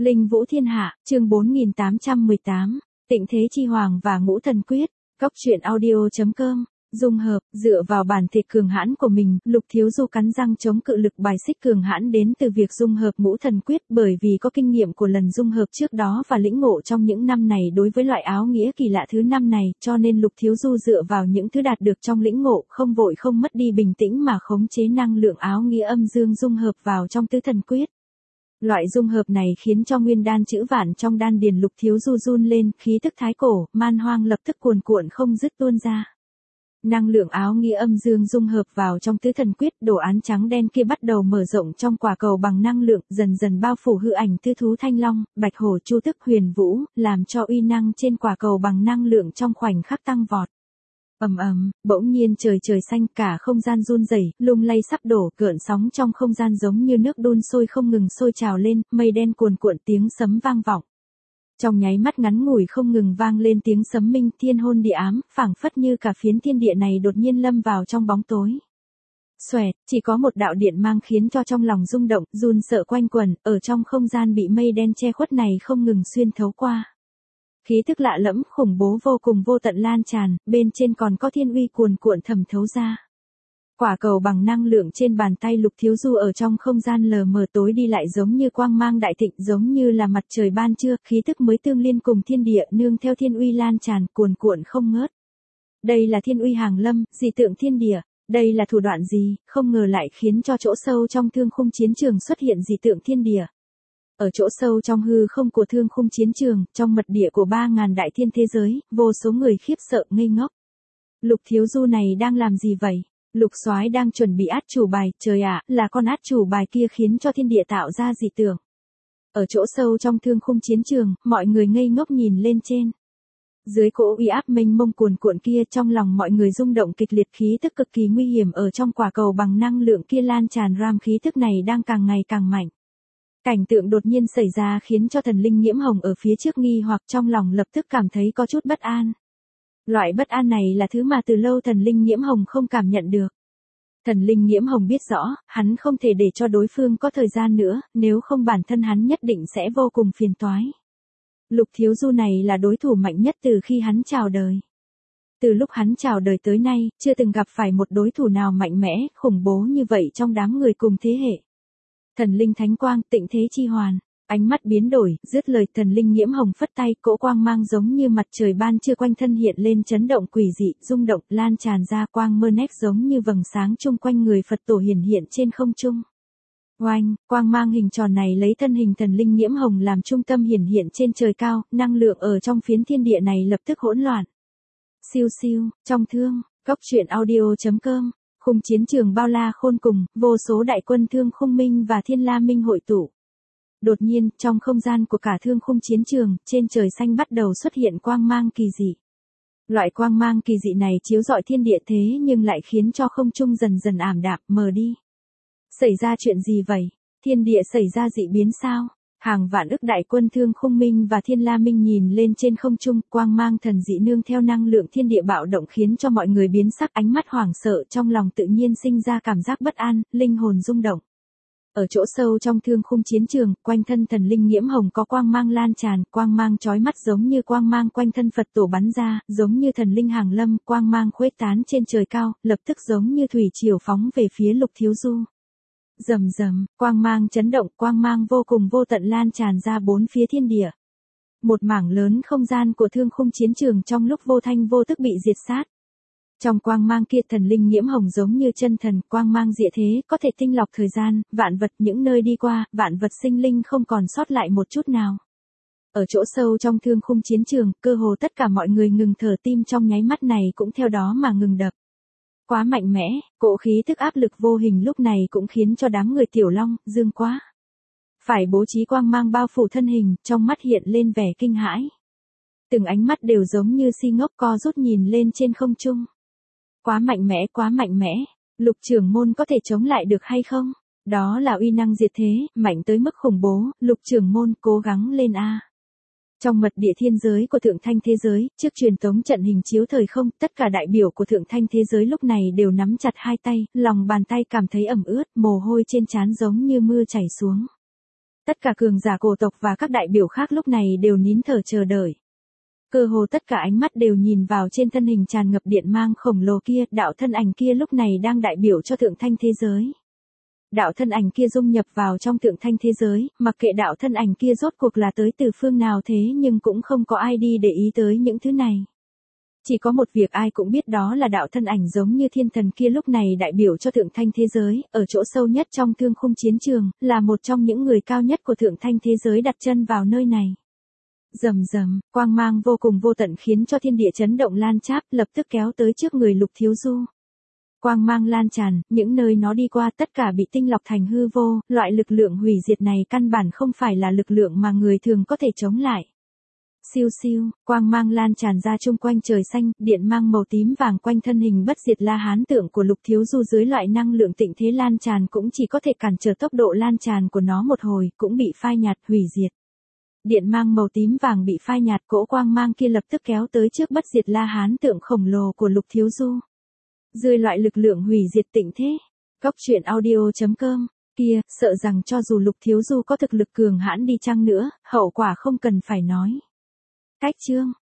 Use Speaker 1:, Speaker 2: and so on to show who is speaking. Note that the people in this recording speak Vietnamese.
Speaker 1: Linh Vũ Thiên Hạ, chương 4818, Tịnh Thế Chi Hoàng và Ngũ Thần Quyết, Cóc truyện audio.com. Dung hợp, dựa vào bản thể cường hãn của mình, Lục Thiếu Du cắn răng chống cự lực bài xích cường hãn đến từ việc dung hợp Ngũ Thần Quyết, bởi vì có kinh nghiệm của lần dung hợp trước đó và lĩnh ngộ trong những năm này đối với loại áo nghĩa kỳ lạ thứ năm này, cho nên Lục Thiếu Du dựa vào những thứ đạt được trong lĩnh ngộ, không vội không mất đi bình tĩnh mà khống chế năng lượng áo nghĩa âm dương dung hợp vào trong Tứ Thần Quyết. Loại dung hợp này khiến cho nguyên đan chữ vạn trong đan điền Lục Thiếu Du run lên, khí tức thái cổ, man hoang lập tức cuồn cuộn không dứt tuôn ra. Năng lượng áo nghĩa âm dương dung hợp vào trong Tứ Thần Quyết, đồ án trắng đen kia bắt đầu mở rộng trong quả cầu bằng năng lượng, dần dần bao phủ hư ảnh tứ thú thanh long, bạch hổ chu tức huyền vũ, làm cho uy năng trên quả cầu bằng năng lượng trong khoảnh khắc tăng vọt. Ầm ầm, bỗng nhiên trời xanh, cả không gian run rẩy, lung lay sắp đổ, gợn sóng trong không gian giống như nước đun sôi không ngừng sôi trào lên, mây đen cuồn cuộn, tiếng sấm vang vọng. Trong nháy mắt ngắn ngủi không ngừng vang lên tiếng sấm minh, thiên hôn địa ám, phảng phất như cả phiến thiên địa này đột nhiên lâm vào trong bóng tối. Xoẹt, chỉ có một đạo điện mang khiến cho trong lòng rung động, run sợ quanh quẩn, ở trong không gian bị mây đen che khuất này không ngừng xuyên thấu qua. Khí tức lạ lẫm, khủng bố vô cùng vô tận lan tràn, bên trên còn có thiên uy cuồn cuộn thẩm thấu ra. Quả cầu bằng năng lượng trên bàn tay Lục Thiếu Du ở trong không gian lờ mờ tối đi lại giống như quang mang đại thịnh, giống như là mặt trời ban trưa, khí tức mới tương liên cùng thiên địa, nương theo thiên uy lan tràn, cuồn cuộn không ngớt. Đây là thiên uy hàng lâm, dị tượng thiên địa, đây là thủ đoạn gì, không ngờ lại khiến cho chỗ sâu trong thương khung chiến trường xuất hiện dị tượng thiên địa. Ở chỗ sâu trong hư không của thương khung chiến trường, trong mật địa của 3.000 đại thiên thế giới, vô số người khiếp sợ ngây ngốc. Lục Thiếu Du này đang làm gì vậy? Lục Soái đang chuẩn bị át chủ bài, trời ạ, là con át chủ bài kia khiến cho thiên địa tạo ra dị tượng. Ở chỗ sâu trong thương khung chiến trường, mọi người ngây ngốc nhìn lên trên. Dưới cỗ uy áp mênh mông cuồn cuộn kia, trong lòng mọi người rung động kịch liệt, khí tức cực kỳ nguy hiểm ở trong quả cầu bằng năng lượng kia lan tràn ram, khí tức này đang càng ngày càng mạnh. Cảnh tượng đột nhiên xảy ra khiến cho thần linh Nhiễm Hồng ở phía trước nghi hoặc, trong lòng lập tức cảm thấy có chút bất an. Loại bất an này là thứ mà từ lâu thần linh Nhiễm Hồng không cảm nhận được. Thần linh Nhiễm Hồng biết rõ, hắn không thể để cho đối phương có thời gian nữa, nếu không bản thân hắn nhất định sẽ vô cùng phiền toái. Lục Thiếu Du này là đối thủ mạnh nhất từ khi hắn chào đời. Từ lúc hắn chào đời tới nay, chưa từng gặp phải một đối thủ nào mạnh mẽ, khủng bố như vậy trong đám người cùng thế hệ. Thần linh thánh quang, tịnh thế chi hoàn. Ánh mắt biến đổi, dứt lời thần linh Nhiễm Hồng phất tay, cỗ quang mang giống như mặt trời ban trưa quanh thân hiện lên chấn động quỷ dị, rung động, lan tràn ra quang mơ nét giống như vầng sáng chung quanh người Phật tổ hiển hiện trên không trung. Oanh, quang mang hình tròn này lấy thân hình thần linh Nhiễm Hồng làm trung tâm hiển hiện trên trời cao, năng lượng ở trong phiến thiên địa này lập tức hỗn loạn. Siêu siêu, trong thương, Cóc truyện audio.com. Khung chiến trường bao la khôn cùng, vô số đại quân Thương Khung Minh và Thiên La Minh hội tụ. Đột nhiên, trong không gian của cả thương khung chiến trường, trên trời xanh bắt đầu xuất hiện quang mang kỳ dị. Loại quang mang kỳ dị này chiếu rọi thiên địa thế nhưng lại khiến cho không trung dần dần ảm đạm, mờ đi. Xảy ra chuyện gì vậy? Thiên địa xảy ra dị biến sao? Hàng vạn ức đại quân Thương Khung Minh và Thiên La Minh nhìn lên trên không trung, quang mang thần dị nương theo năng lượng thiên địa bạo động khiến cho mọi người biến sắc, ánh mắt hoảng sợ, trong lòng tự nhiên sinh ra cảm giác bất an, linh hồn rung động. Ở chỗ sâu trong thương khung chiến trường, quanh thân thần linh Nhiễm Hồng có quang mang lan tràn, quang mang chói mắt giống như quang mang quanh thân Phật tổ bắn ra, giống như thần linh hàng lâm, quang mang khuếch tán trên trời cao, lập tức giống như thủy triều phóng về phía Lục Thiếu Du. Rầm rầm, quang mang chấn động, quang mang vô cùng vô tận lan tràn ra bốn phía thiên địa. Một mảng lớn không gian của thương khung chiến trường trong lúc vô thanh vô tức bị diệt sát. Trong quang mang kia thần linh Nhiễm Hồng giống như chân thần, quang mang diệu thế, có thể tinh lọc thời gian, vạn vật những nơi đi qua, vạn vật sinh linh không còn sót lại một chút nào. Ở chỗ sâu trong thương khung chiến trường, cơ hồ tất cả mọi người ngừng thở, tim trong nháy mắt này cũng theo đó mà ngừng đập. Quá mạnh mẽ, cỗ khí tức áp lực vô hình lúc này cũng khiến cho đám người Tiểu Long, Dương quá. Phải bố trí quang mang bao phủ thân hình, trong mắt hiện lên vẻ kinh hãi. Từng ánh mắt đều giống như si ngốc co rút nhìn lên trên không trung. Quá mạnh mẽ, Lục trưởng môn có thể chống lại được hay không? Đó là uy năng diệt thế, mạnh tới mức khủng bố, Lục trưởng môn cố gắng lên a. Trong mật địa thiên giới của Thượng Thanh thế giới, trước truyền tống trận hình chiếu thời không, tất cả đại biểu của Thượng Thanh thế giới lúc này đều nắm chặt hai tay, lòng bàn tay cảm thấy ẩm ướt, mồ hôi trên trán giống như mưa chảy xuống. Tất cả cường giả cổ tộc và các đại biểu khác lúc này đều nín thở chờ đợi. Cơ hồ tất cả ánh mắt đều nhìn vào trên thân hình tràn ngập điện mang khổng lồ kia, đạo thân ảnh kia lúc này đang đại biểu cho thượng thanh thế giới. Đạo thân ảnh kia dung nhập vào trong thượng thanh thế giới, mặc kệ đạo thân ảnh kia rốt cuộc là tới từ phương nào thế nhưng cũng không có ai đi để ý tới những thứ này. Chỉ có một việc ai cũng biết đó là đạo thân ảnh giống như thiên thần kia lúc này đại biểu cho thượng thanh thế giới, ở chỗ sâu nhất trong thương khung chiến trường, là một trong những người cao nhất của thượng thanh thế giới đặt chân vào nơi này. Rầm rầm, quang mang vô cùng vô tận khiến cho thiên địa chấn động lan cháp, lập tức kéo tới trước người Lục Thiếu Du. Quang mang lan tràn, những nơi nó đi qua tất cả bị tinh lọc thành hư vô, loại lực lượng hủy diệt này căn bản không phải là lực lượng mà người thường có thể chống lại. Siêu siêu, quang mang lan tràn ra chung quanh trời xanh, điện mang màu tím vàng quanh thân hình bất diệt La Hán tượng của Lục Thiếu Du dưới loại năng lượng tịnh thế lan tràn cũng chỉ có thể cản trở tốc độ lan tràn của nó một hồi, cũng bị phai nhạt hủy diệt. Điện mang màu tím vàng bị phai nhạt, cỗ quang mang kia lập tức kéo tới trước bất diệt La Hán tượng khổng lồ của Lục Thiếu Du. Dưới loại lực lượng hủy diệt tịnh thế, Cốc Truyện Audio.com, kia, sợ rằng cho dù Lục Thiếu Du có thực lực cường hãn đi chăng nữa, hậu quả không cần phải nói. Cách chương